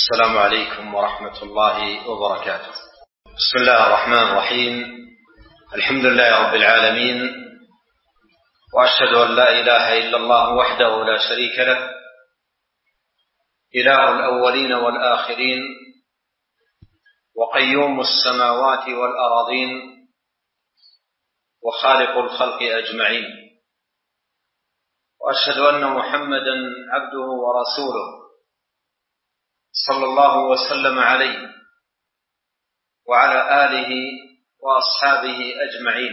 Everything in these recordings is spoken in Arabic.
السلام عليكم ورحمة الله وبركاته. بسم الله الرحمن الرحيم. الحمد لله رب العالمين، وأشهد أن لا إله إلا الله وحده لا شريك له، إله الأولين والآخرين، وقيوم السماوات والأراضين، وخالق الخلق أجمعين. وأشهد أن محمدا عبده ورسوله صلى الله وسلم عليه وعلى آله وأصحابه أجمعين.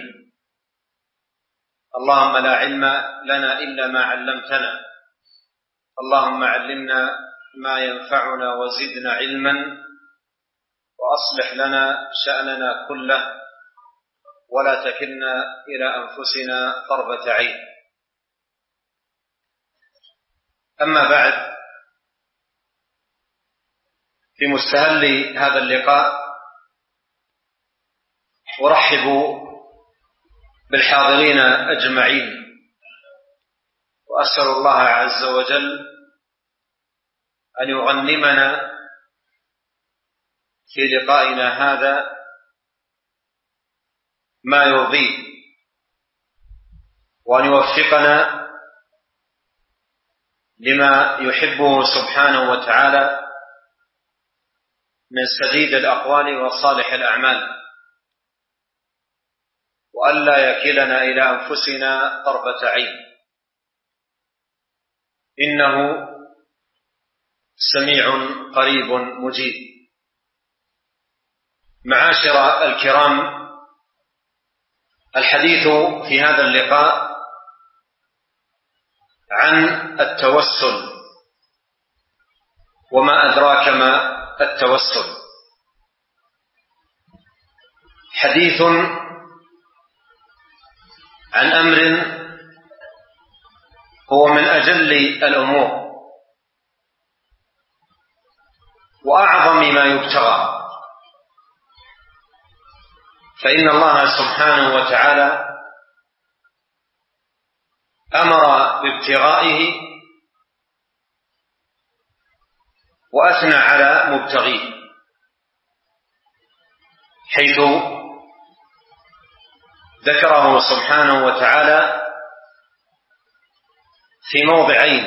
اللهم لا علم لنا إلا ما علمتنا، اللهم علمنا ما ينفعنا وزدنا علما، وأصلح لنا شأننا كله، ولا تكلنا إلى أنفسنا طرفة عين. أما بعد، في مستهل هذا اللقاء أرحب بالحاضرين أجمعين، وأسأل الله عز وجل أن يغنمنا في لقائنا هذا ما يرضيه، وأن يوفقنا لما يحبه سبحانه وتعالى من سديد الأقوال وصالح الأعمال، وألا يكلنا إلى أنفسنا طرفة عين، إنه سميع قريب مجيب. معاشر الكرام، الحديث في هذا اللقاء عن التوسل، وما أدراك ما التوسل. حديث عن أمر هو من أجل الأمور وأعظم ما يبتغى، فإن الله سبحانه وتعالى أمر بابتغائه وأثنى على مبتغيه، حيث ذكره سبحانه وتعالى في موضعين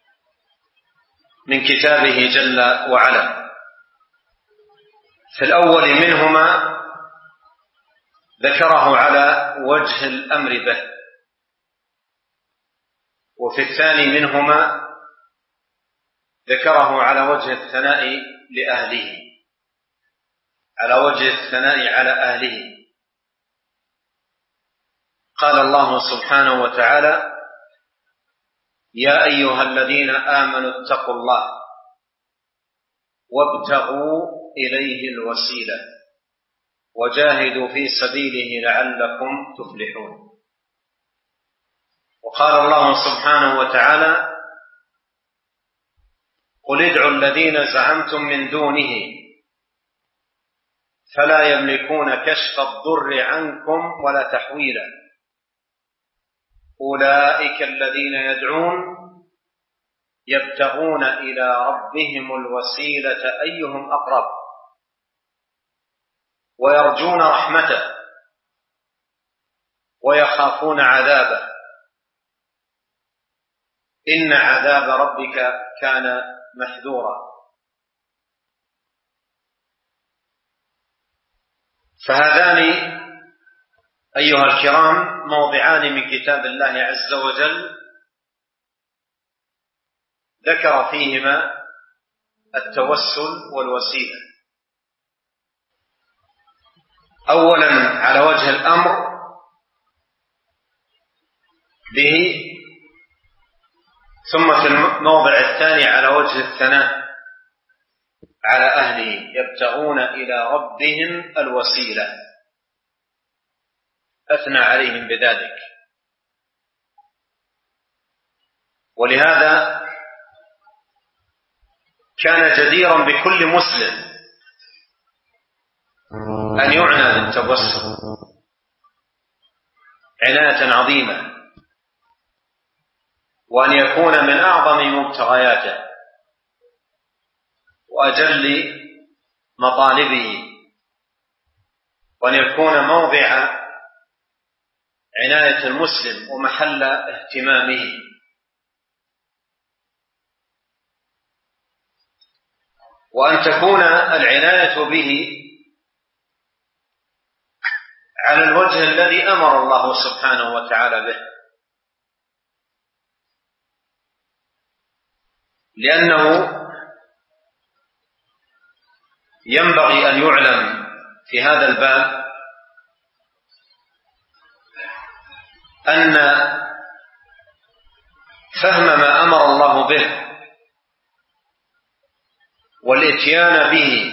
من كتابه جل وعلا. في الأول منهما ذكره على وجه الأمر به، وفي الثاني منهما ذكره على وجه الثناء لأهله، على وجه الثناء على أهله. قال الله سبحانه وتعالى: يا أيها الذين آمنوا اتقوا الله وابتغوا إليه الوسيلة وجاهدوا في سبيله لعلكم تفلحون. وقال الله سبحانه وتعالى: قل ادعوا الذين زعمتم من دونه فلا يملكون كشف الضر عنكم ولا تحويلا أولئك الذين يدعون يبتغون إلى ربهم الوسيلة أيهم أقرب ويرجون رحمته ويخافون عذابه إن عذاب ربك كان محذورا. فهذان أيها الكرام موضعان من كتاب الله عز وجل ذكر فيهما التوسل والوسيلة. أولا على وجه الأمر به، ثم في الموضع الثاني على وجه الثناء على أهله، يبتغون إلى ربهم الوسيلة، أثنى عليهم بذلك. ولهذا كان جديرا بكل مسلم أن يعنى بالتوسل عناية عظيمة، وأن يكون من أعظم مبتغياته، وأجل مطالبه، وأن يكون موضع عناية المسلم ومحل اهتمامه. وأن تكون العناية به على الوجه الذي أمر الله سبحانه وتعالى به، لأنه ينبغي أن يعلم في هذا الباب أن فهم ما أمر الله به والإتيان به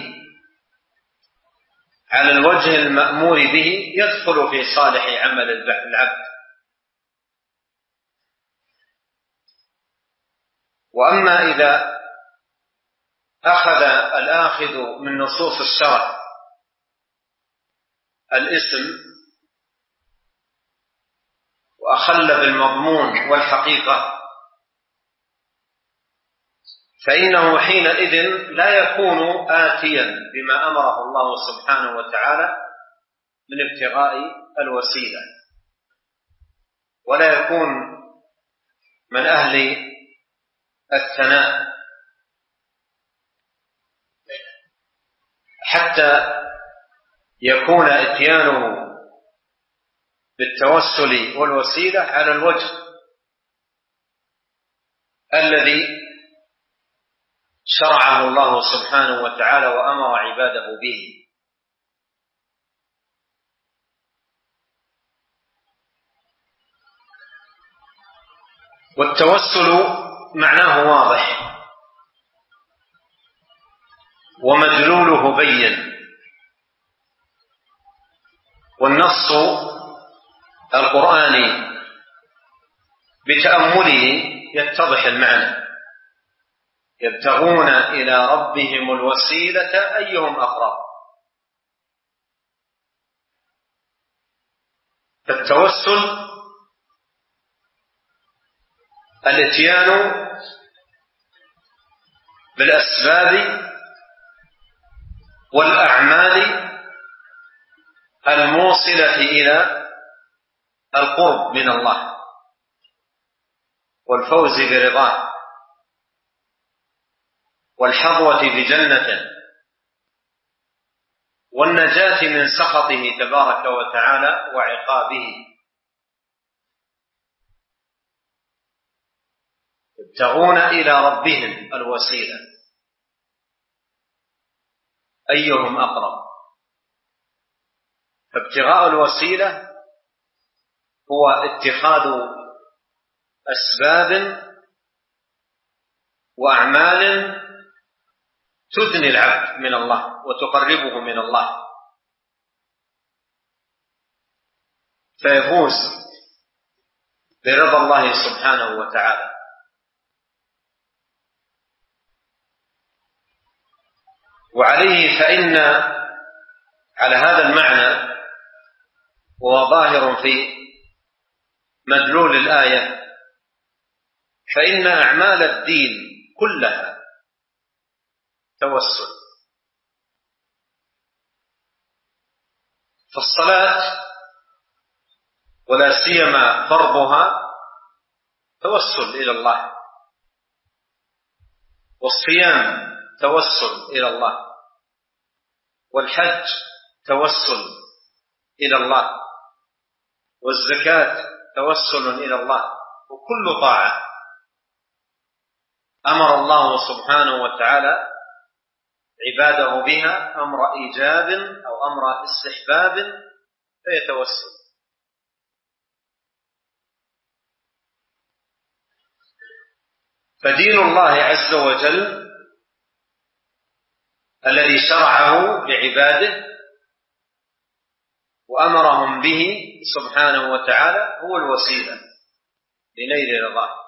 على الوجه المأمور به يدخل في صالح عمل العبد. وأما إذا أخذ الآخذ من نصوص الشرع الاسم وأخل بالمضمون والحقيقة، فإنه حينئذ لا يكون آتيا بما أمره الله سبحانه وتعالى من ابتغاء الوسيلة، ولا يكون من أهل الثناء، حتى يكون إتيانه بالتوسل والوسيلة على الوجه الذي شرعه الله سبحانه وتعالى وأمر عباده به. والتوسل معناه واضح ومدلوله بين، والنص القرآني بتأمله يتضح المعنى: يبتغون إلى ربهم الوسيلة أيهم أقرب. فالتوسل الاتيان بالأسباب والأعمال الموصلة إلى القرب من الله والفوز برضاه والحظوة بجنته والنجاة من سخطه تبارك وتعالى وعقابه. يبتغون إلى ربهم الوسيلة أيهم أقرب. فابتغاء الوسيلة هو اتخاذ أسباب وأعمال تدني العبد من الله وتقربه من الله، فيفوز برضا الله سبحانه وتعالى. وعليه فإن على هذا المعنى وهو ظاهر في مدلول الآية، فإن أعمال الدين كلها توسل. فالصلاة ولا سيما فرضها توسل إلى الله، والصيام توسل إلى الله، والحج توسل إلى الله، والزكاة توسل إلى الله. وكل طاعة أمر الله سبحانه وتعالى عباده بها أمر إيجاب أو أمر استحباب فيتوسل. فدين الله عز وجل الذي شرعه لعباده وأمرهم به سبحانه وتعالى هو الوسيلة لنيل رضاه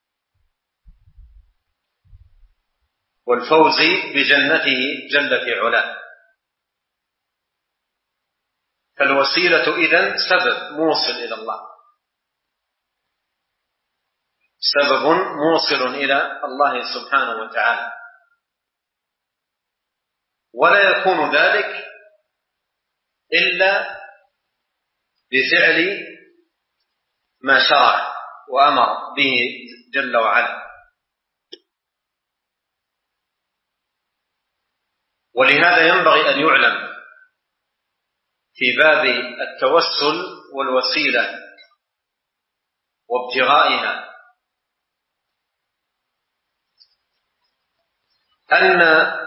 والفوز بجنته جل في علاه. فالوسيلة إذن سبب موصل إلى الله، سبب موصل إلى الله سبحانه وتعالى. ولا يكون ذلك إلا بفعل ما شرع وأمر به جل وعلا. ولهذا ينبغي أن يعلم في باب التوسل والوسيلة وابتغائها أن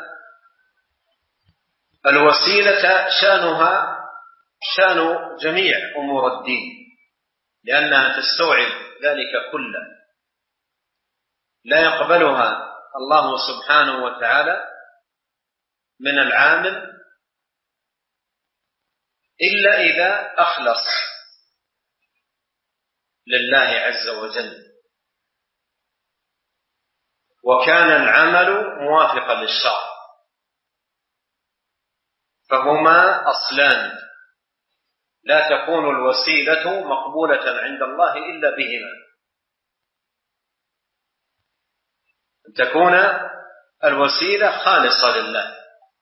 الوسيلة شأنها شأن جميع أمور الدين، لأنها تستوعب ذلك كله، لا يقبلها الله سبحانه وتعالى من العامل إلا إذا أخلص لله عز وجل وكان العمل موافقا للشرع، فهما أصلان لا تكون الوسيلة مقبولة عند الله إلا بهما، أن تكون الوسيلة خالصة لله.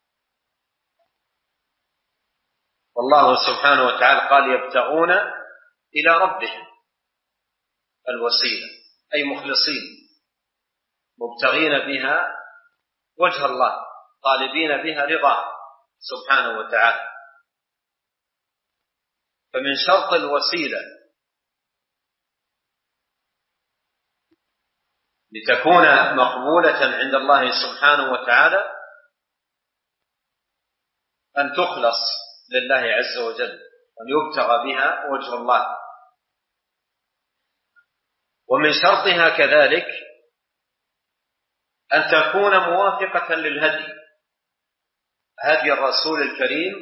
والله سبحانه وتعالى قال يبتغون إلى ربهم الوسيلة، أي مخلصين مبتغين بها وجه الله، طالبين بها رضاه سبحانه وتعالى. فمن شرط الوسيلة لتكون مقبولة عند الله سبحانه وتعالى أن تخلص لله عز وجل، أن يبتغى بها وجه الله. ومن شرطها كذلك أن تكون موافقة للهدي، هدي الرسول الكريم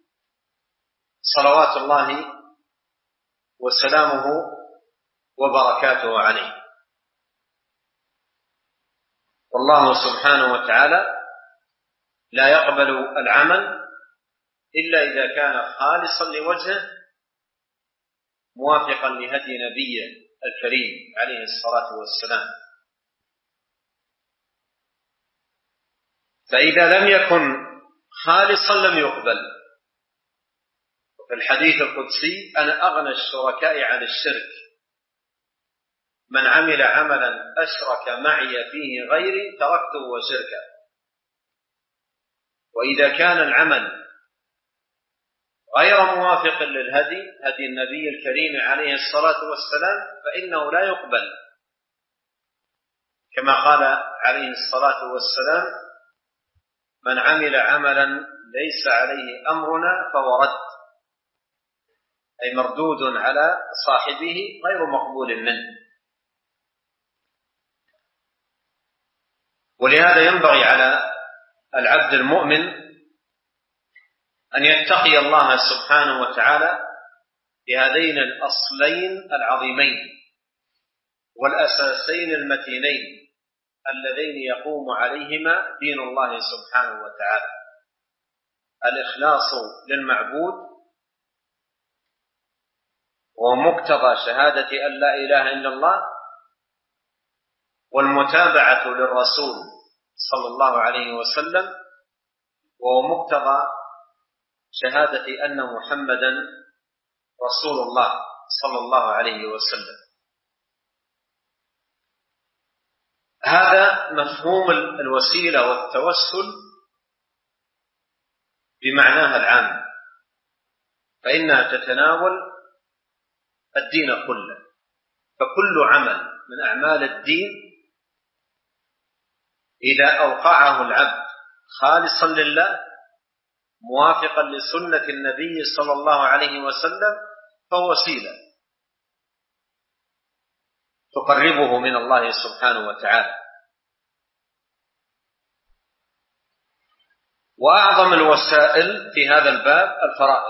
صلوات الله وسلامه وبركاته عليه. والله سبحانه وتعالى لا يقبل العمل إلا إذا كان خالصا لوجهه موافقا لهدي نبيه الكريم عليه الصلاة والسلام. فإذا لم يكن خالصا لم يقبل. في الحديث القدسي أنا أغنى الشركاء عن الشرك، من عمل عملا أشرك معي فيه غيري تركته وشركه. وإذا كان العمل غير موافق للهدي، هدي النبي الكريم عليه الصلاة والسلام، فإنه لا يقبل، كما قال عليه الصلاة والسلام من عمل عملا ليس عليه أمرنا فهو رد، أي مردود على صاحبه غير مقبول منه. ولهذا ينبغي على العبد المؤمن أن يتقي الله سبحانه وتعالى بهذين الأصلين العظيمين والأساسين المتينين اللذين يقوم عليهما دين الله سبحانه وتعالى: الإخلاص للمعبود ومقتضى شهادة أن لا إله إلا الله، والمتابعة للرسول صلى الله عليه وسلم ومقتضى شهادة أن محمدا رسول الله صلى الله عليه وسلم. هذا مفهوم الوسيلة والتوسل بمعناها العام، فإنها تتناول الدين كله. فكل عمل من أعمال الدين إذا أوقعه العبد خالصا لله موافقا لسنة النبي صلى الله عليه وسلم فهو وسيلة تقربه من الله سبحانه وتعالى. وأعظم الوسائل في هذا الباب الفرائض،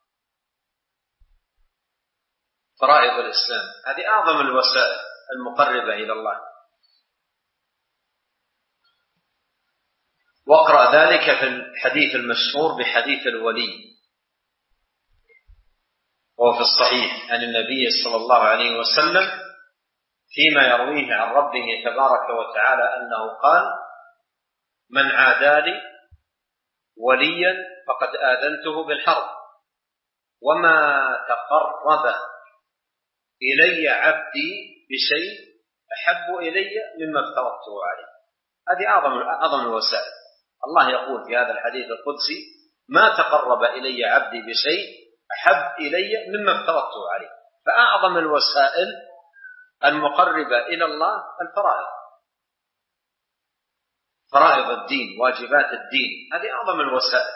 فرائض الإسلام، هذه أعظم الوسائل المقربة إلى الله. واقرأ ذلك في الحديث المشهور بحديث الولي، وهو في الصحيح عن النبي صلى الله عليه وسلم فيما يرويه عن ربه تبارك وتعالى أنه قال: من عادى لي وليا فقد آذنته بالحرب، وما تقرب إلي عبدي بشيء أحب إلي مما افترضته عليه. هذه أعظم الوسائل. الله يقول في هذا الحديث القدسي: ما تقرب إلي عبدي بشيء أحب إلي مما افترضته عليه. فأعظم الوسائل المقربة إلى الله الفرائض، فرائض الدين، واجبات الدين، هذه أعظم الوسائل.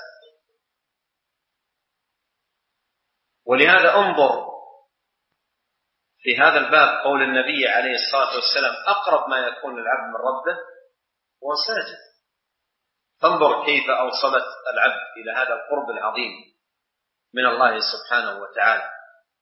ولهذا انظر في هذا الباب قول النبي عليه الصلاة والسلام: أقرب ما يكون العبد من ربه وهو ساجد. فانظر كيف أوصلت العبد إلى هذا القرب العظيم من الله سبحانه وتعالى.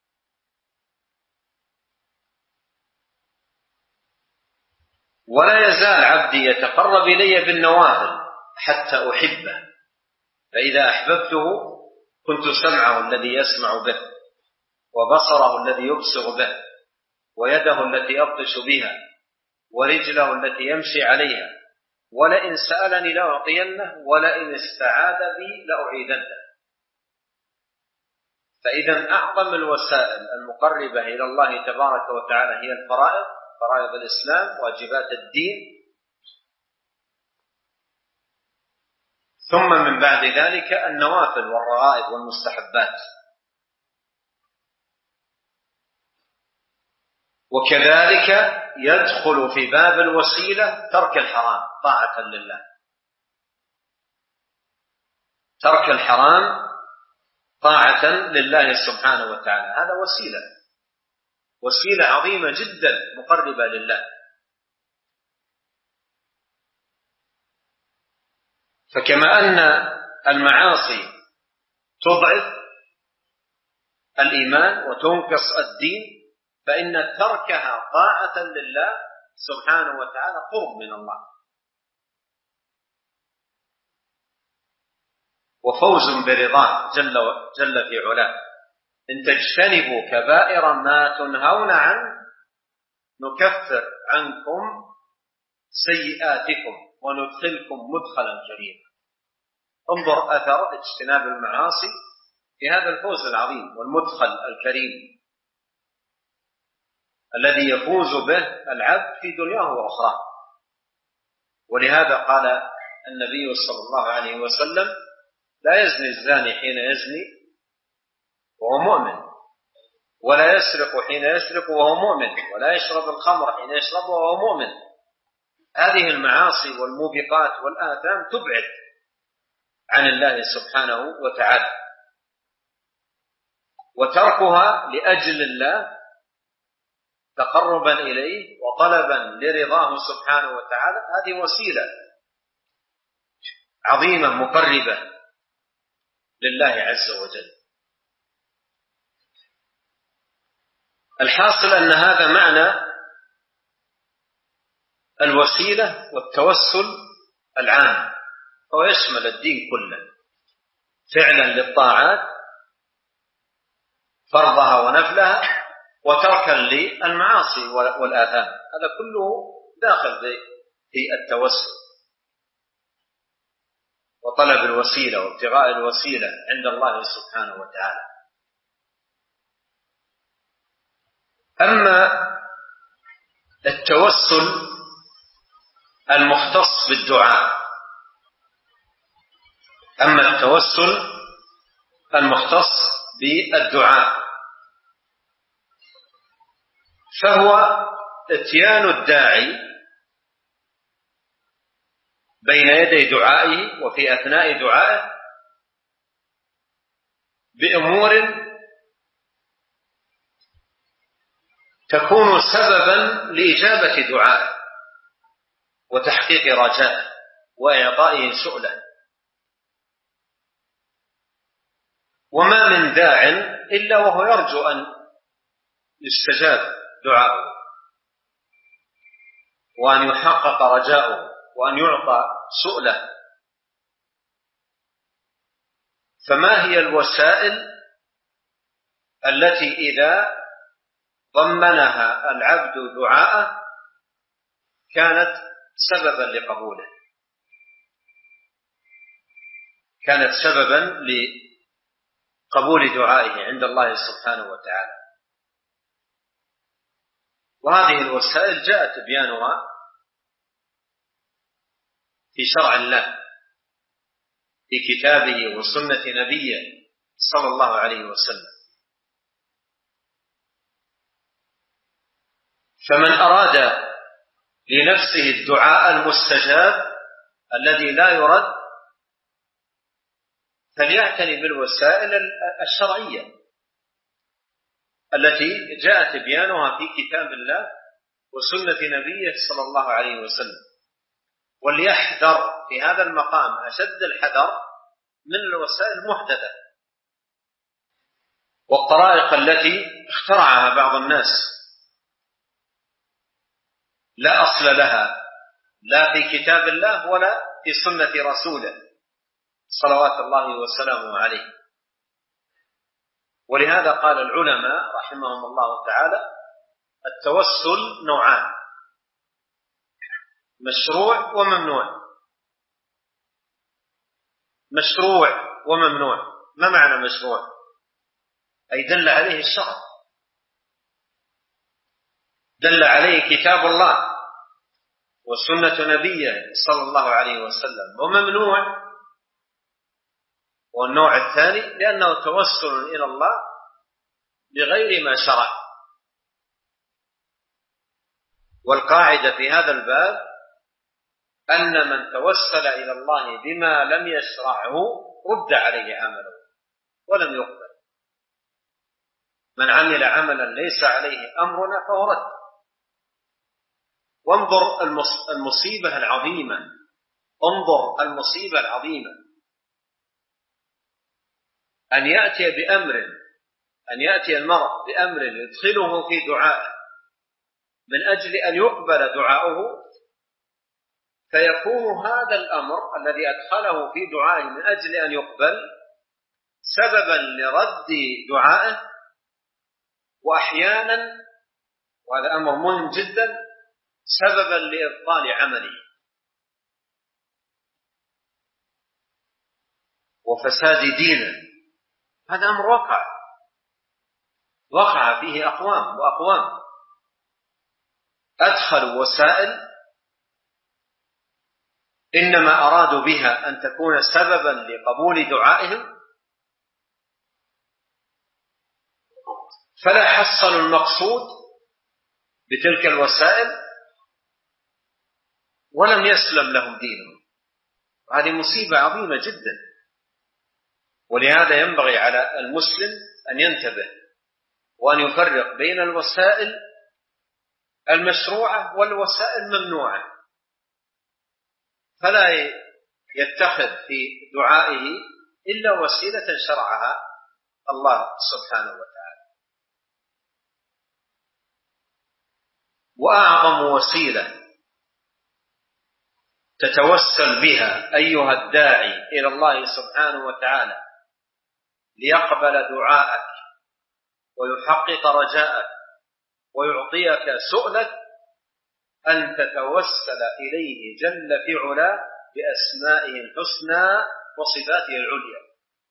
ولا يزال عبدي يتقرب إلي بالنوافل حتى أحبه، فإذا أحببته كنت سمعه الذي يسمع به، وبصره الذي يبصر به، ويده التي يبطش بها، ورجله التي يمشي عليها، ولئن سألني لأعطينه، ولئن استعاذ بي لأعيذنه. فإذا أعظم الوسائل المقربة إلى الله تبارك وتعالى هي الفرائض، فرائض الإسلام، واجبات الدين، ثم من بعد ذلك النوافل والرغائب والمستحبات. وكذلك يدخل في باب الوسيلة ترك الحرام طاعة لله. ترك الحرام طاعة لله سبحانه وتعالى، هذا وسيلة عظيمة جدا مقربة لله. فكما أن المعاصي تضعف الإيمان وتنقص الدين، فإن تركها طاعة لله سبحانه وتعالى قرب من الله وفوز برضاه جل في علاه. إن تجتنبوا كبائر ما تنهون عنه نكفر عنكم سيئاتكم وندخلكم مدخلا كريما. انظر أثر اجتناب المعاصي في هذا الفوز العظيم والمدخل الكريم الذي يفوز به العبد في دنياه وأخراه. ولهذا قال النبي صلى الله عليه وسلم: لا يزني الزاني حين يزني وهو مؤمن، ولا يسرق حين يسرق وهو مؤمن، ولا يشرب الخمر حين يشرب وهو مؤمن. هذه المعاصي والموبقات والآثام تبعد عن الله سبحانه وتعالى، وتركها لأجل الله تقربا إليه وطلبا لرضاه سبحانه وتعالى، هذه وسيلة عظيمة مقربة لله عز وجل. الحاصل أن هذا معنى الوسيلة والتوسل العام، هو يشمل الدين كله، فعلا للطاعات فرضها ونفلها، وتركا للمعاصي والآثام، هذا كله داخل في التوسل وطلب الوسيلة وابتغاء الوسيلة عند الله سبحانه وتعالى. أما التوسل المختص بالدعاء، فهو اتيان الداعي بين يدي دعائه وفي أثناء دعائه بأمور تكون سببا لإجابة دعائه وتحقيق رجائه وإعطائه سؤله. وما من داع إلا وهو يرجو أن يستجاب دعاءه وأن يحقق رجاؤه وأن يعطى سؤله. فما هي الوسائل التي إذا ضمنها العبد دعاءه كانت سببا لقبوله، كانت سببا لقبول دعائه عند الله سبحانه وتعالى. وهذه الوسائل جاء تبيانها في شرع الله في كتابه وسنة نبيه صلى الله عليه وسلم. فمن أراد لنفسه الدعاء المستجاب الذي لا يرد فليعتني بالوسائل الشرعية التي جاء تبيانها في كتاب الله وسنة نبيه صلى الله عليه وسلم، وليحذر في هذا المقام أشد الحذر من الوسائل المحدثة والطرائق التي اخترعها بعض الناس لا أصل لها لا في كتاب الله ولا في سنة رسوله صلوات الله وسلامه عليه. ولهذا قال العلماء رحمهم الله تعالى: التوسل نوعان: مشروع وممنوع. مشروع وممنوع. ما معنى مشروع؟ أي دل عليه الشرع، دل عليه كتاب الله وسنة نبيه صلى الله عليه وسلم. وممنوع والنوع الثاني لأنه توسل إلى الله بغير ما شرع. والقاعدة في هذا الباب أن من توسل إلى الله بما لم يشرعه رد عليه عمله ولم يقبل. من عمل عملا ليس عليه أمرنا فهو رد. وانظر المصيبة العظيمة، انظر المصيبة العظيمة أن يأتي المرء بأمر يدخله في دعائه من أجل أن يقبل دعاؤه، فيكون هذا الأمر الذي أدخله في دعائه من أجل أن يقبل سببا لرد دعائه، وأحيانا، وهذا أمر مهم جدا، سببا لإبطال عمله وفساد دينه. هذا أمر وقع فيه أقوام وأقوام أدخلوا وسائل إنما أرادوا بها أن تكون سببا لقبول دعائهم، فلا حصلوا المقصود بتلك الوسائل ولم يسلم لهم دينهم. هذه مصيبة عظيمة جدا. ولهذا ينبغي على المسلم أن ينتبه وأن يفرق بين الوسائل المشروعة والوسائل الممنوعة، فلا يتخذ في دعائه إلا وسيلة شرعها الله سبحانه وتعالى. وأعظم وسيلة تتوسل بها أيها الداعي إلى الله سبحانه وتعالى ليقبل دعاءك ويحقق رجاءك ويعطيك سؤلك أن تتوسل إليه جل في علاه بأسمائه الحسنى وصفاته العليا.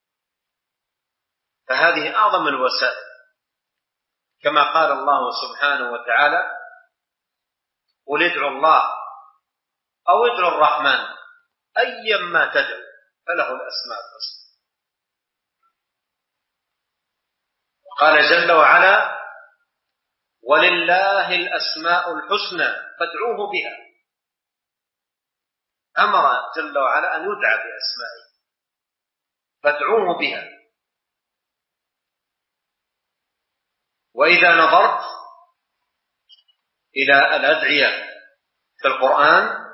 فهذه أعظم الوسائل، كما قال الله سبحانه وتعالى: قل ادعوا الله أو ادعوا الرحمن أيما تدعو فله الأسماء الحسنى. قال جل وعلا: ولله الأسماء الحسنى فادعوه بها. أمر جل وعلا أن يدعى بأسمائه فادعوه بها. وإذا نظرت إلى الأدعية في القرآن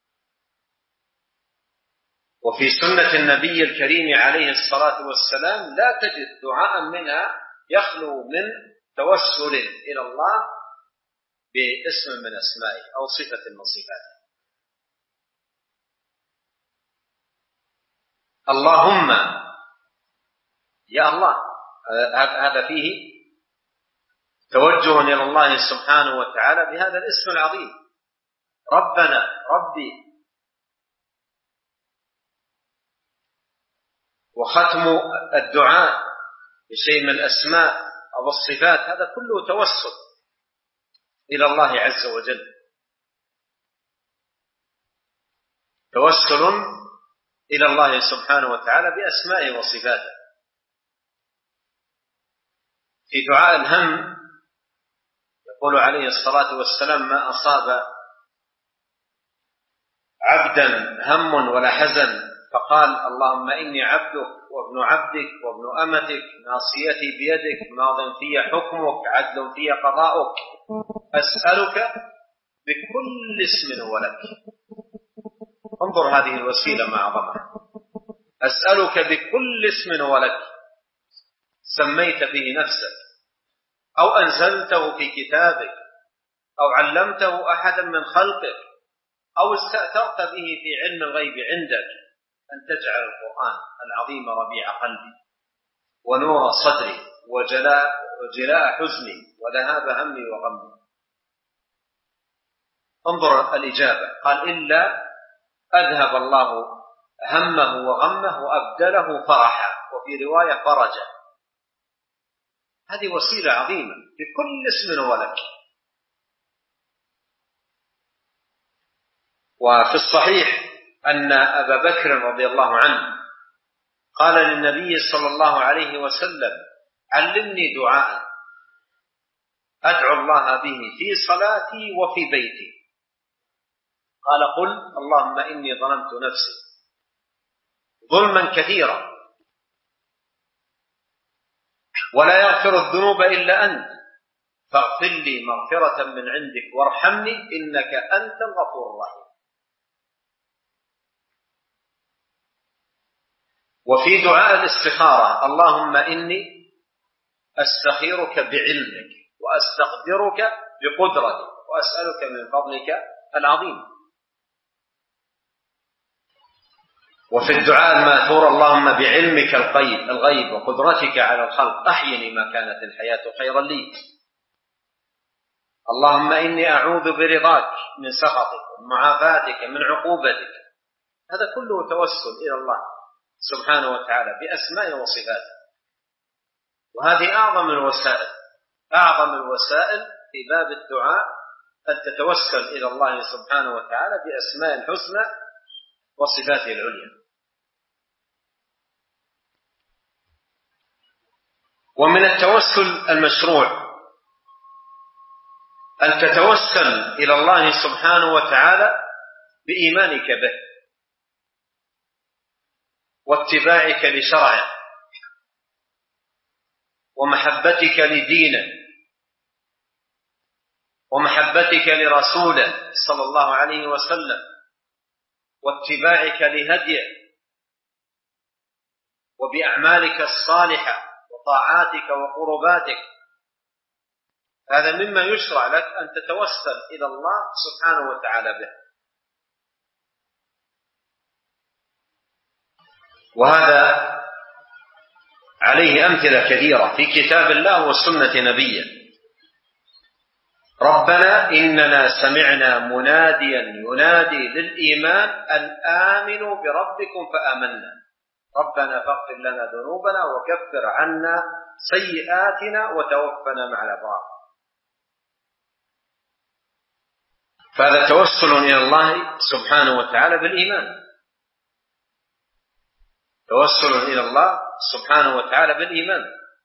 وفي سنة النبي الكريم عليه الصلاة والسلام لا تجد دعاء منها يخلو من توسل إلى الله باسم من أسمائه أو صفة من صفاته. اللهم، يا الله، هذا فيه توجه إلى الله سبحانه وتعالى بهذا الاسم العظيم. ربنا، ربي. وختم الدعاء بشيء من الأسماء أو الصفات، هذا كله توسل إلى الله عز وجل، توسل إلى الله سبحانه وتعالى بأسمائه وصفاته. في دعاء الهم يقول عليه الصلاة والسلام: ما أصاب عبدا هم ولا حزن فقال اللهم إني عبدك وابن عبدك وابن أمتك ناصيتي بيدك ماض في حكمك عدل في قضاؤك أسألك بكل اسم هو لك. انظر هذه الوسيلة مع عظمها، أسألك بكل اسم هو لك سميت به نفسك أو أنزلته في كتابك أو علمته أحدا من خلقك أو استأثرت به في علم الغيب عندك أن تجعل القرآن العظيم ربيع قلبي ونور صدري وجلاء حزني وذهاب همي وغمي. انظر الإجابة، قال: إلا أذهب الله همه وغمه وأبدله فرحا، وفي رواية فرجا. هذه وسيلة عظيمة بكل اسم هو لك. وفي الصحيح أن أبا بكر رضي الله عنه قال للنبي صلى الله عليه وسلم: علمني دعاء أدعو الله به في صلاتي وفي بيتي. قال: قل اللهم إني ظلمت نفسي ظلما كثيرا ولا يغفر الذنوب إلا أنت فاغفر لي مغفرة من عندك وارحمني إنك أنت الغفور الرحيم. وفي دعاء الاستخارة: اللهم إني أستخيرك بعلمك وأستقدرك بقدرتك وأسألك من فضلك العظيم. وفي الدعاء الماثور: اللهم بعلمك الغيب وقدرتك على الخلق أحيني ما كانت الحياة خيرا لي. اللهم إني أعوذ برضاك من سخطك ومعافاتك من عقوبتك. هذا كله توسل إلى الله سبحانه وتعالى بأسماء وصفاته. وهذه أعظم الوسائل في باب الدعاء، أن تتوسل إلى الله سبحانه وتعالى بأسماء الحسنى وصفاته العليا. ومن التوسل المشروع أن تتوسل إلى الله سبحانه وتعالى بإيمانك به واتباعك لشرعه ومحبتك لدينه ومحبتك لرسوله صلى الله عليه وسلم واتباعك لهديه وبأعمالك الصالحة وطاعاتك وقرباتك. هذا مما يشرع لك أن تتوسل إلى الله سبحانه وتعالى به. وهذا عليه أمثلة كثيرة في كتاب الله وسنة نبيه. ربنا إننا سمعنا مناديا ينادي للإيمان أن آمنوا بربكم فآمنا ربنا فاغفر لنا ذنوبنا وكفر عنا سيئاتنا وتوفنا مع الأبرار. فهذا توسل إلى الله سبحانه وتعالى بالإيمان، توسل إلى الله سبحانه وتعالى بالإيمان.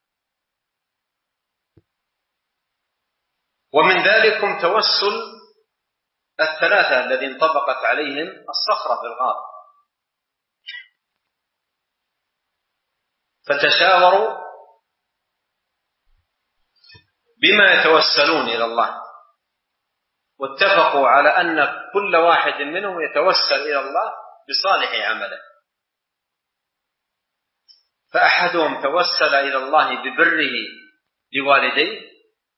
ومن ذلكم توسل الثلاثة الذي انطبقت عليهم الصخرة في الغار، فتشاوروا بما يتوسلون إلى الله، واتفقوا على أن كل واحد منهم يتوسل إلى الله بصالح عمله. فأحدهم توسل إلى الله ببره لوالديه،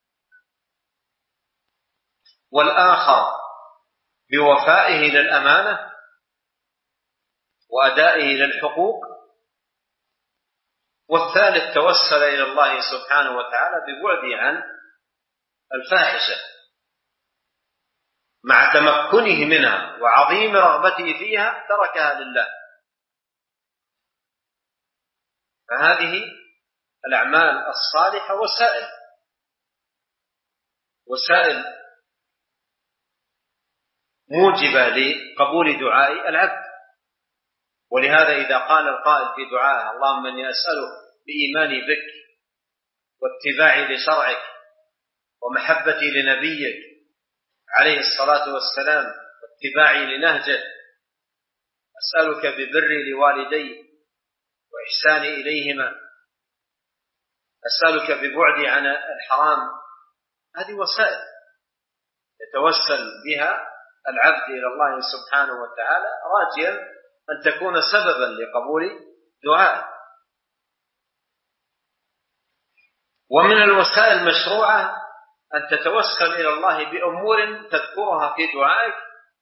والآخر بوفائه للأمانة وأدائه للحقوق، والثالث توسل إلى الله سبحانه وتعالى ببعده عن الفاحشة مع تمكنه منها وعظيم رغبته فيها، تركها لله. فهذه الأعمال الصالحة وسائل موجبة لقبول دعاء العبد. ولهذا إذا قال القائل في دعائه: اللهم إني أسألك بإيماني بك واتباعي لشرعك ومحبتي لنبيك عليه الصلاة والسلام واتباعي لنهجه، أسألك ببري لوالدي وإحساني إليهما، أسألك ببعدي عن الحرام. هذه وسائل يتوسل بها العبد إلى الله سبحانه وتعالى راجيا أن تكون سببا لقبول دعائه. ومن الوسائل المشروعة أن تتوسل إلى الله بأمور تذكرها في دعائك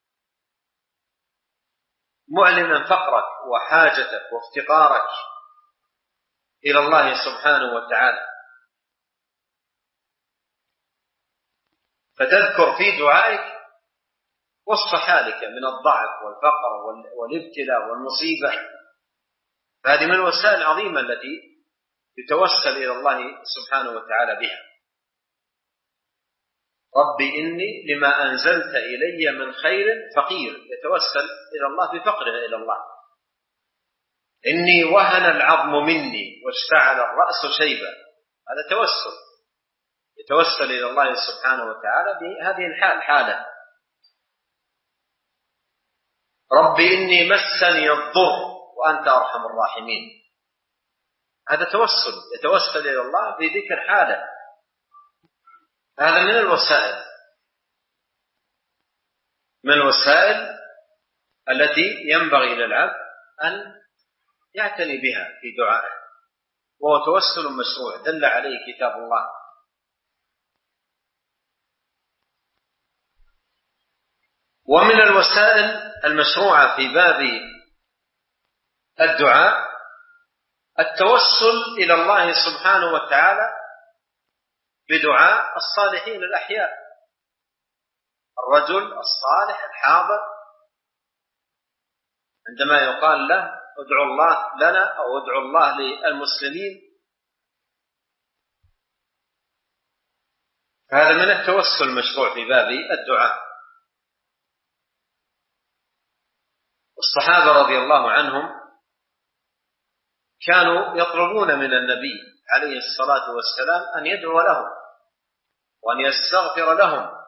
معلنا فقرك وحاجتك وافتقارك إلى الله سبحانه وتعالى، فتذكر في دعائك وصف حالك من الضعف والفقر والابتلاء والمصيبة. هذه من الوسائل العظيمة التي يتوسل إلى الله سبحانه وتعالى بها. رب إني لما أنزلت إلي من خير فقير، يتوسل إلى الله بفقره إلى الله. إني وهن العظم مني واشتعل الرأس شيبا، هذا توسل، يتوسل إلى الله سبحانه وتعالى بهذه الحال حالا. رب إني مسني الضر وأنت أرحم الراحمين، هذا توسل، يتوسل إلى الله بذكر حاله. هذا من الوسائل التي ينبغي للعبد أن يعتني بها في دعائه، وهو توسل مشروع دل عليه كتاب الله. ومن الوسائل المشروعة في باب الدعاء التوسل إلى الله سبحانه وتعالى بدعاء الصالحين الأحياء، الرجل الصالح الحاضر عندما يقال له ادعو الله لنا أو ادعو الله للمسلمين، هذا من التوسل المشروع في باب الدعاء. الصحابة رضي الله عنهم كانوا يطلبون من النبي عليه الصلاة والسلام أن يدعو لهم وأن يستغفر لهم،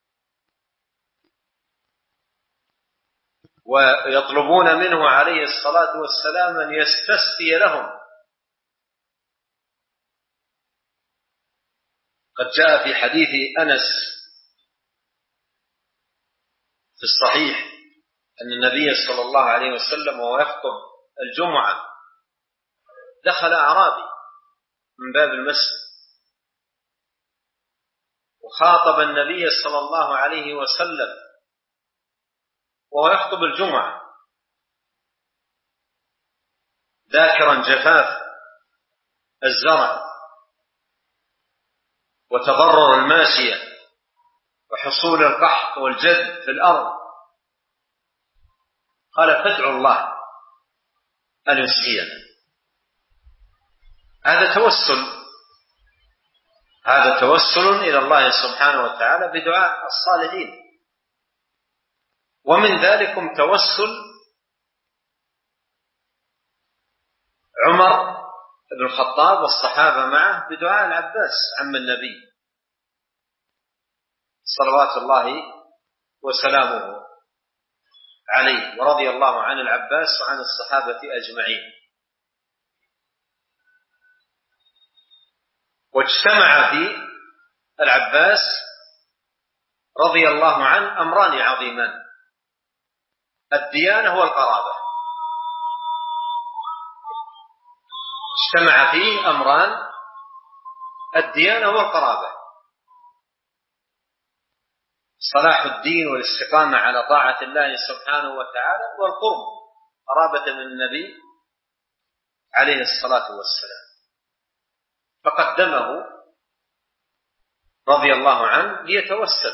ويطلبون منه عليه الصلاة والسلام أن يستسقي لهم. قد جاء في حديث أنس في الصحيح أن النبي صلى الله عليه وسلم وهو يخطب الجمعة دخل أعرابي من باب المسجد وخاطب النبي صلى الله عليه وسلم وهو يخطب الجمعة ذاكرا جفاف الزرع وتضرر الماشية وحصول القحط والجد في الأرض، قال فادعوا الله أن يسقينا. هذا توسل إلى الله سبحانه وتعالى بدعاء الصالحين. ومن ذلكم توسل عمر بن الخطاب والصحابة معه بدعاء العباس عم النبي صلوات الله وسلامه عليه، ورضي الله عن العباس وعن الصحابة أجمعين. واجتمع في العباس رضي الله عنه أمران عظيمان: الديانة والقرابة. اجتمع فيه أمران: الديانة والقرابة، صلاح الدين والاستقامة على طاعة الله سبحانه وتعالى، والقرب قرابة من النبي عليه الصلاة والسلام. فقدمه رضي الله عنه ليتوسل،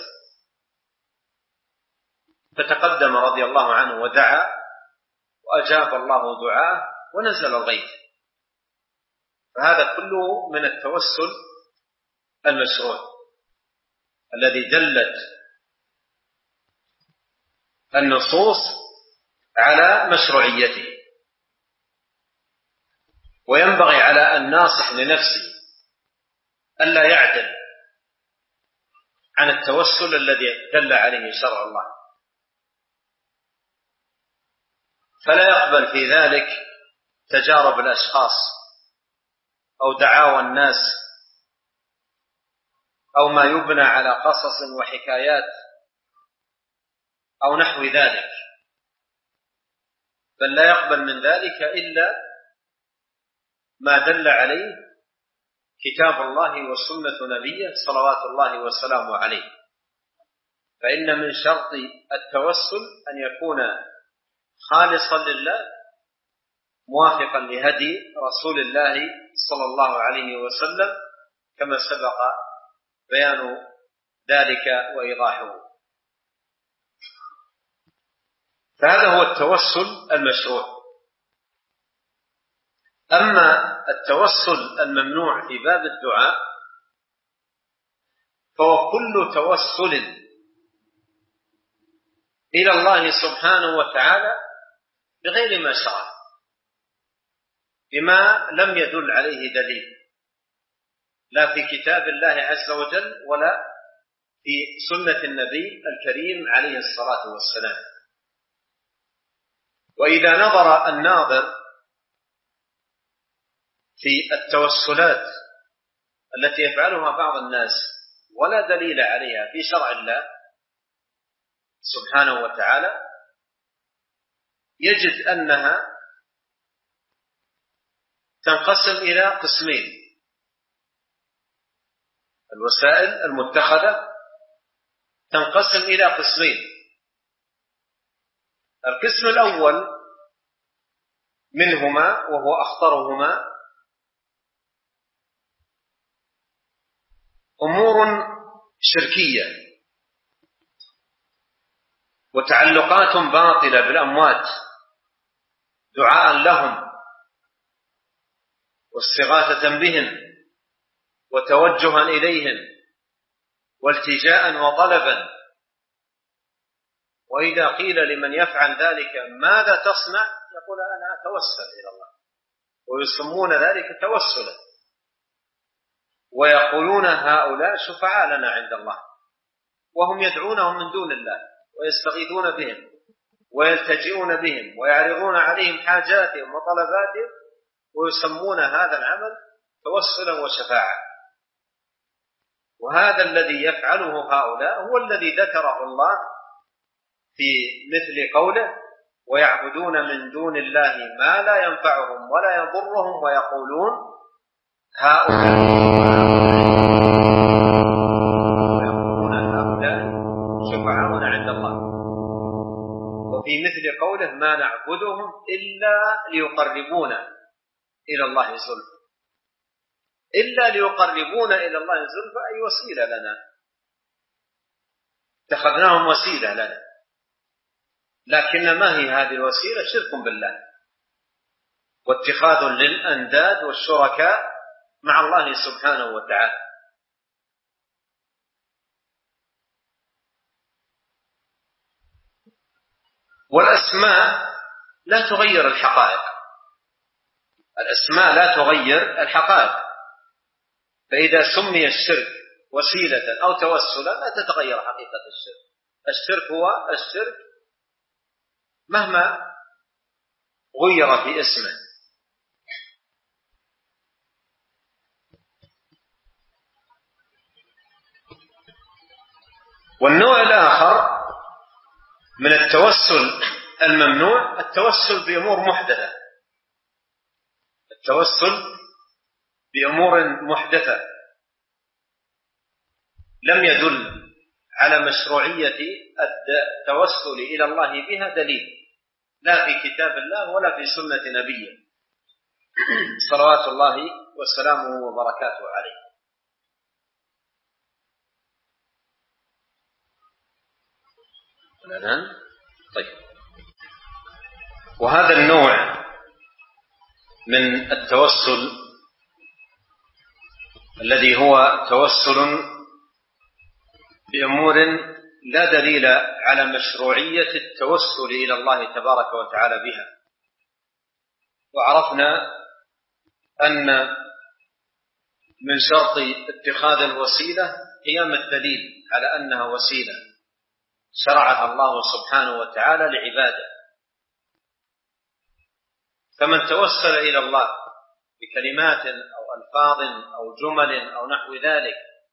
فتقدم رضي الله عنه ودعا وأجاب الله دعاه ونزل الغيث. فهذا كله من التوسل المشروع الذي دلت النصوص على مشروعيته. وينبغي على الناصح لنفسه ألا يعدل عن التوسل الذي دل عليه شرع الله، فلا يقبل في ذلك تجارب الأشخاص أو دعاوى الناس أو ما يبنى على قصص وحكايات أو نحو ذلك، بل لا يقبل من ذلك إلا ما دل عليه كتاب الله وسنة نبيه صلوات الله وسلامه عليه. فإن من شرط التوسل أن يكون خالصا لله موافقا لهدي رسول الله صلى الله عليه وسلم، كما سبق بيان ذلك وإيضاحه. فهذا هو التوسل المشروع. أما التوسل الممنوع في باب الدعاء فهو كل توسل إلى الله سبحانه وتعالى بغير ما شرع، بما لم يدل عليه دليل لا في كتاب الله عز وجل ولا في سنة النبي الكريم عليه الصلاة والسلام. وإذا نظر الناظر في التوسلات التي يفعلها بعض الناس ولا دليل عليها في شرع الله سبحانه وتعالى، يجد أنها تنقسم إلى قسمين. الوسائل المتخذة تنقسم إلى قسمين. القسم الأول منهما وهو أخطرهما أمور شركية وتعلقات باطلة بالأموات، دعاء لهم واستغاثة بهم وتوجها إليهم والتجاء وطلبا. وإذا قيل لمن يفعل ذلك ماذا تصنع؟ يقول أنا أتوسل إلى الله، ويسمون ذلك توسلا، ويقولون هؤلاء شفعاء لنا عند الله، وهم يدعونهم من دون الله ويستغيثون بهم ويلتجئون بهم ويعرضون عليهم حاجاتهم وطلباتهم، ويسمون هذا العمل توسلا وشفاعة. وهذا الذي يفعله هؤلاء هو الذي ذكره الله في مثل قوله ويعبدون من دون الله ما لا ينفعهم ولا يضرهم ويقولون هؤلاء شفعاؤنا عند الله. وفي مثل قوله ما نعبدهم إلا ليقربونا إلى الله زلفى، إلا ليقربونا إلى الله زلفى أي وسيلة لنا، اتخذناهم وسيلة لنا، لكن ما هي هذه الوسيلة؟ شرك بالله واتخاذ للأنداد والشركاء مع الله سبحانه وتعالى. والأسماء لا تغير الحقائق، الأسماء لا تغير الحقائق، فإذا سمي الشرك وسيلة أو توسلا لا تتغير حقيقة الشرك. الشرك هو الشرك مهما غير في اسمه. والنوع الآخر من التوسل الممنوع التوسل بأمور محدثة، التوسل بأمور محدثة لم يدل على مشروعية التوسل إلى الله بها دليل لا في كتاب الله ولا في سنة نبيه صلوات الله وسلامه وبركاته عليه. الآن طيب، وهذا النوع من التوسل الذي هو توسل بأمور لا دليل على مشروعية التوسل إلى الله تبارك وتعالى بها. وعرفنا أن من شرط اتخاذ الوسيلة قيام الدليل على أنها وسيلة شرعها الله سبحانه وتعالى لعباده. فمن توسل إلى الله بكلمات أو ألفاظ أو جمل أو نحو ذلك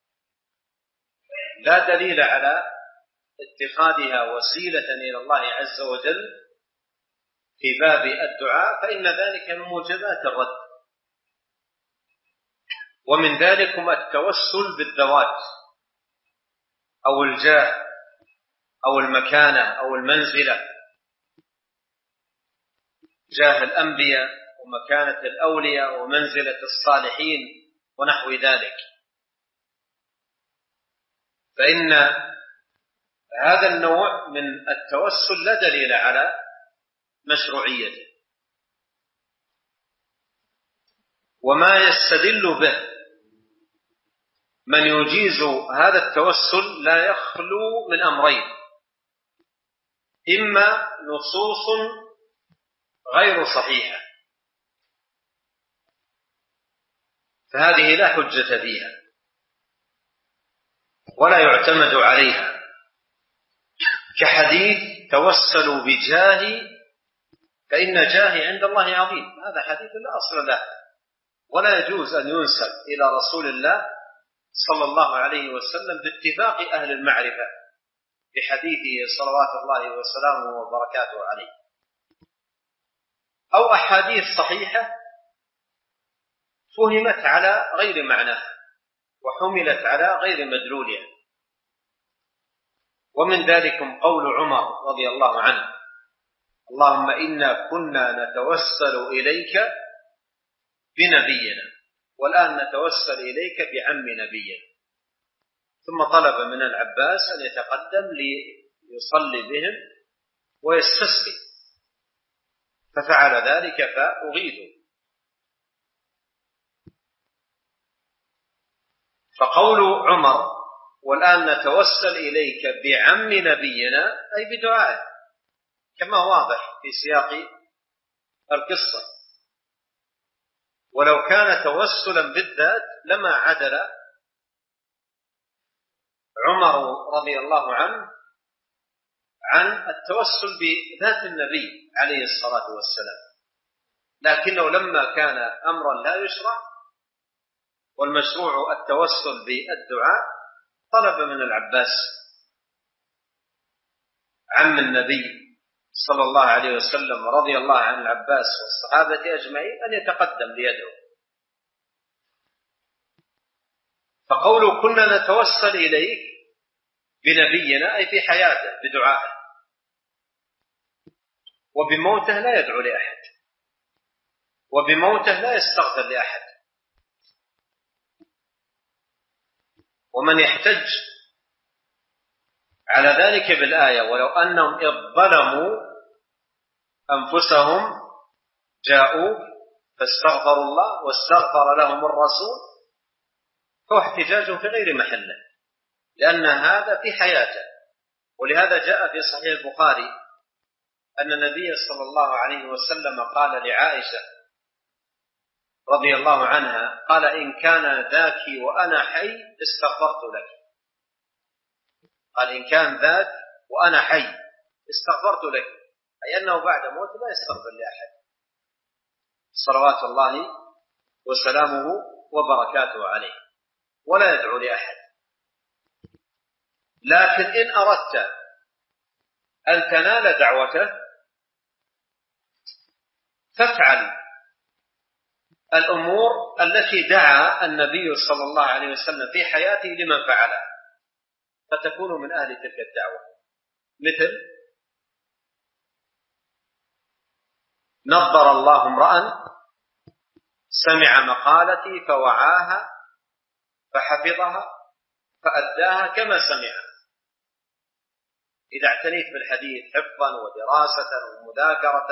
لا دليل على اتخاذها وسيلة إلى الله عز وجل في باب الدعاء، فإن ذلك من موجبات الرد. ومن ذلكم التوسل بالذوات أو الجاه أو المكانة أو المنزلة، جاه الأنبياء ومكانة الأولياء ومنزلة الصالحين ونحو ذلك. فإن هذا النوع من التوسل لا دليل على مشروعيته، وما يستدل به من يجيز هذا التوسل لا يخلو من أمرين: إما نصوص غير صحيحة فهذه لا حجة فيها ولا يعتمد عليها، كحديث توسلوا بجاهي فإن جاهي عند الله عظيم، هذا حديث لا أصل له ولا يجوز أن ينسب إلى رسول الله صلى الله عليه وسلم باتفاق أهل المعرفة بحديثه صلوات الله وسلامه وبركاته عليه. أو أحاديث صحيحة فهمت على غير معناها وحملت على غير مدلولها. ومن ذلكم قول عمر رضي الله عنه: اللهم إنا كنا نتوسل إليك بنبينا والآن نتوسل إليك بعم نبينا. ثم طلب من العباس أن يتقدم ليصلي بهم ويستسقي، ففعل ذلك فأغيثوا. فقول عمر والآن نتوسل إليك بعم نبينا أي بدعائه، كما واضح في سياق القصة. ولو كان توسلا بالذات لما عدل عمر رضي الله عنه عن التوسل بذات النبي عليه الصلاة والسلام، لكنه لما كان أمرا لا يشرع والمشروع التوسل بالدعاء طلب من العباس عم النبي صلى الله عليه وسلم رضي الله عن العباس والصحابة أجمعين أن يتقدم ليدعو. فقوله كنا نتوسل إليك بنبينا أي في حياته بدعائه، وبموته لا يدعو لأحد، وبموته لا يستغفر لأحد. ومن يحتج على ذلك بالآية: ولو أنهم إذ ظلموا أنفسهم جاءوك فاستغفروا الله واستغفر لهم الرسول، فهو احتجاج في غير محله، لأن هذا في حياته. ولهذا جاء في صحيح البخاري أن النبي صلى الله عليه وسلم قال لعائشة رضي الله عنها، قال: إن كان ذاك وأنا حي استغفرت لك. قال: إن كان ذاك وأنا حي استغفرت لك، أي أنه بعد موت لا يستغفر لأحد صلوات الله وسلامه وبركاته عليه، ولا يدعو لأحد. لكن إن أردت أن تنال دعوته فافعل الأمور التي دعا النبي صلى الله عليه وسلم في حياته لمن فعلها، فتكون من أهل تلك الدعوة. مثل: نظر الله امرأ سمع مقالتي فوعاها فحفظها فأداها كما سمعها. إذا اعتنيت بالحديث حفظا ودراسة ومذاكرة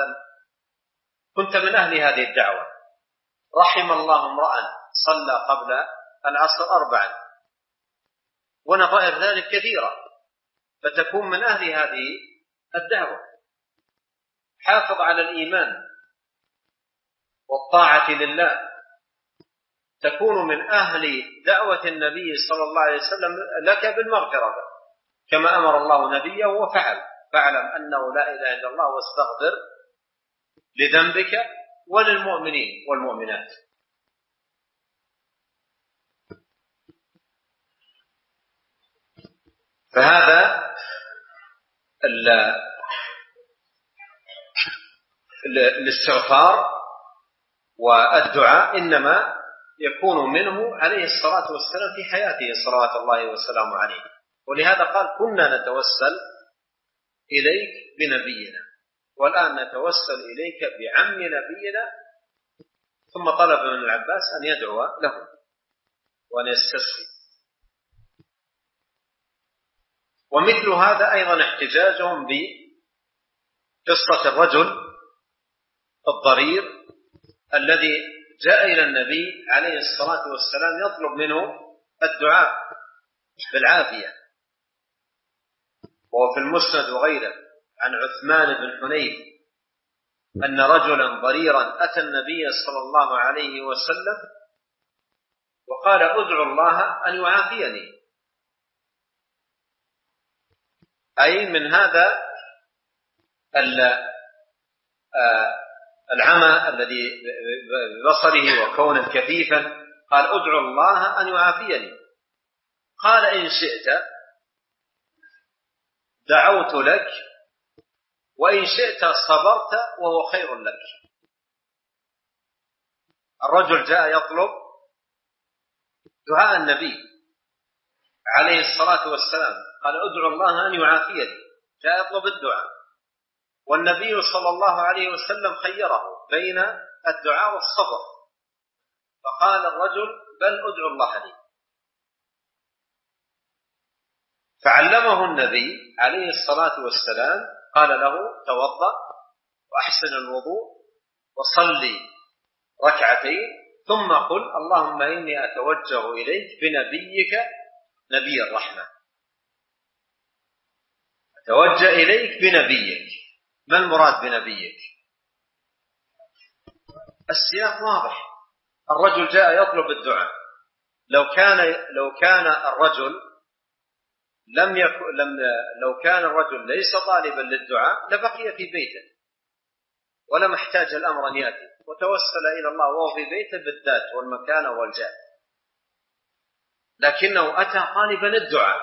كنت من أهل هذه الدعوة. رحم الله امرأ صلى قبل العصر 4 ونظائر ذلك كثيرة، فتكون من أهل هذه الدعوة. حافظ على الإيمان والطاعة لله، تكون من أهل دعوة النبي صلى الله عليه وسلم لك بالمغفرة كما أمر الله نبيه وفعل. فاعلم أنه لا إله إلا الله واستغفر لذنبك وللمؤمنين والمؤمنات. فهذا الاستغفار والدعاء إنما يكون منه عليه الصلاة والسلام في حياته صلوات الله وسلامه عليه. ولهذا قال كنا نتوسل إليك بنبينا، والآن نتوسل إليك بعم نبينا. ثم طلب من العباس أن يدعو له وأن يستسقي. ومثل هذا أيضا احتجاجهم بقصة الرجل الضرير الذي جاء إلى النبي عليه الصلاة والسلام يطلب منه الدعاء بالعافية. وهو في المسند وغيره عن عثمان بن حنيف أن رجلا ضريرا أتى النبي صلى الله عليه وسلم وقال أدعو الله أن يعافيني، أي من هذا العمى الذي ببصره وكونه كفيفا، قال أدعو الله أن يعافيني. قال إن شئت دعوت لك وإن شئت صبرت وهو خير لك. الرجل جاء يطلب دعاء النبي عليه الصلاة والسلام، قال أدعو الله أن يعافيني، جاء يطلب الدعاء، والنبي صلى الله عليه وسلم خيره بين الدعاء والصبر، فقال الرجل بل أدعو الله لي. فعلمه النبي عليه الصلاة والسلام، قال له توضأ وأحسن الوضوء وصلي ركعتين ثم قل اللهم إني أتوجه إليك بنبيك نبي الرحمة. أتوجه إليك بنبيك. ما المراد بنبيك؟ السياق واضح، الرجل جاء يطلب الدعاء. لو كان الرجل لو كان الرجل ليس طالبا للدعاء لبقي في بيته ولم احتاج الأمر أن يأتي وتوسل إلى الله وهو في بيته بالذات والمكان والجاه، لكنه أتى طالبا الدعاء،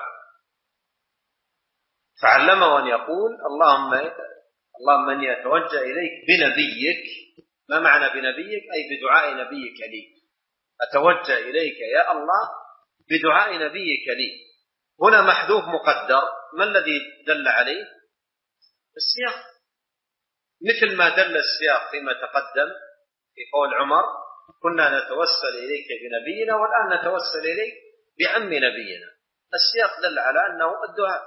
فعلمه أن يقول اللهم إني أتوجه إليك بنبيك. ما معنى بنبيك؟ أي بدعاء نبيك لي. أتوجه إليك يا الله بدعاء نبيك لي. هنا محذوف مقدر، ما الذي دل عليه؟ السياق، مثل ما دل السياق فيما تقدم في قول عمر كنا نتوسل إليك بنبينا والآن نتوسل إليك بعم نبينا. السياق دل على أنه الدعاء.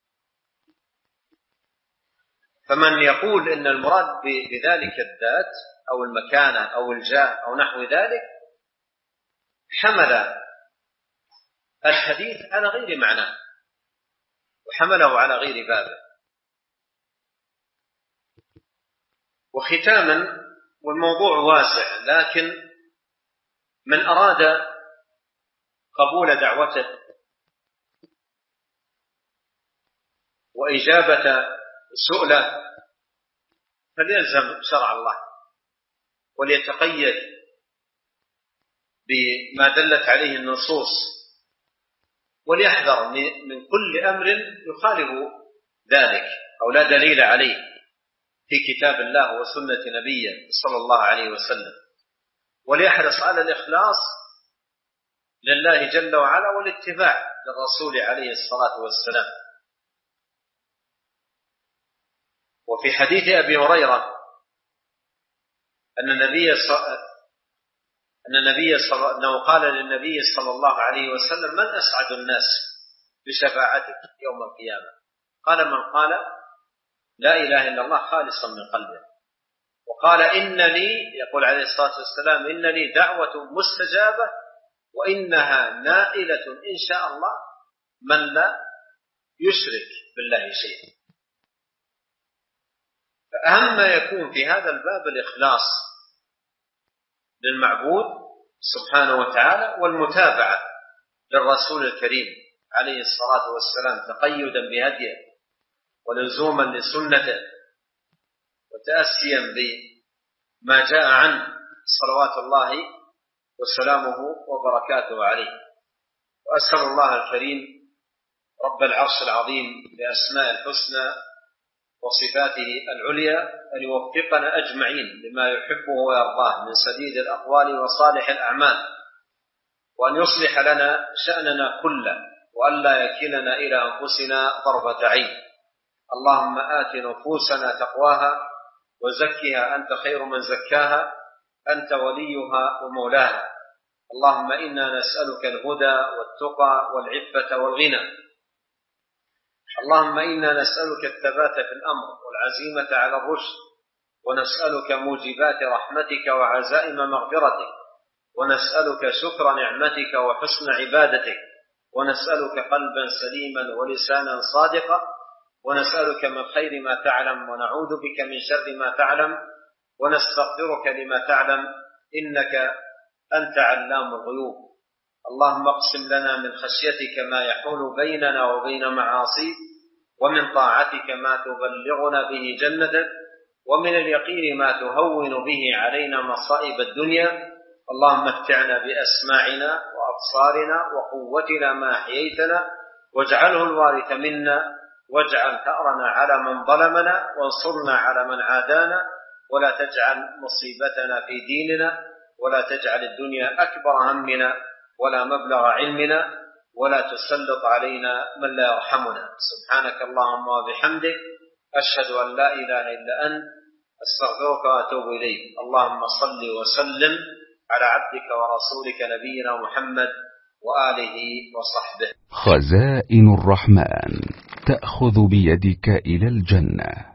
فمن يقول إن المراد بذلك الذات أو المكانة أو الجاه أو نحو ذلك حمل الحديث على غير معناه وحمله على غير بابه. وختاما، والموضوع واسع، لكن من أراد قبول دعوته وإجابة سؤله فليلزم شرع الله وليتقيد بما دلت عليه النصوص، وليحذر من كل أمر يخالف ذلك أو لا دليل عليه في كتاب الله وسنة نبيه صلى الله عليه وسلم، وليحرص على الإخلاص لله جل وعلا والاتباع للرسول عليه الصلاة والسلام. وفي حديث أبي هريرة أنه قال للنبي صلى الله عليه وسلم من أسعد الناس بشفاعتك يوم القيامة؟ قال من قال لا إله إلا الله خالصا من قلبه. وقال إن لي، يقول عليه الصلاة والسلام إن لي دعوة مستجابة وإنها نائلة إن شاء الله من لا يشرك بالله شيئا. فأهم ما يكون في هذا الباب الإخلاص للمعبود سبحانه وتعالى، والمتابعة للرسول الكريم عليه الصلاة والسلام تقيدا بهديه ولزوما لسنته وتأسيا بما جاء عنه صلوات الله وسلامه وبركاته عليه. وأسأل الله الكريم رب العرش العظيم بأسماء الحسنى وصفاته العليا أن يوفقنا أجمعين لما يحبه ويرضاه من سديد الأقوال وصالح الأعمال، وأن يصلح لنا شأننا كله، وأن لا يكلنا إلى أنفسنا طرفة عين. اللهم آت نفوسنا تقواها وزكها أنت خير من زكاها، أنت وليها ومولاها. اللهم إنا نسألك الهدى والتقى والعفة والغنى. اللهم إنا نسألك الثبات في الأمر والعزيمة على الرشد، ونسألك موجبات رحمتك وعزائم مغفرتك، ونسألك شكر نعمتك وحسن عبادتك، ونسألك قلبا سليما ولسانا صادقا، ونسألك من خير ما تعلم ونعوذ بك من شر ما تعلم، ونستغفرك لما تعلم إنك أنت علام الغيوب. اللهم اقسم لنا من خشيتك ما يحول بيننا وبين معاصيك، ومن طاعتك ما تبلغنا به جنتك، ومن اليقين ما تهون به علينا مصائب الدنيا. اللهم متعنا بأسماعنا وأبصارنا وقوتنا ما أحييتنا، واجعله الوارث منا، واجعل ثأرنا على من ظلمنا، وانصرنا على من عادانا، ولا تجعل مصيبتنا في ديننا، ولا تجعل الدنيا أكبر همنا ولا مبلغ علمنا، ولا تسلط علينا من لا يرحمنا. سبحانك اللهم وبحمدك، أشهد أن لا إله إلا أنت، أستغفرك وأتوب إليك. اللهم صل وسلم على عبدك ورسولك نبينا محمد وآله وصحبه. خزائن الرحمن تأخذ بيدك إلى الجنة.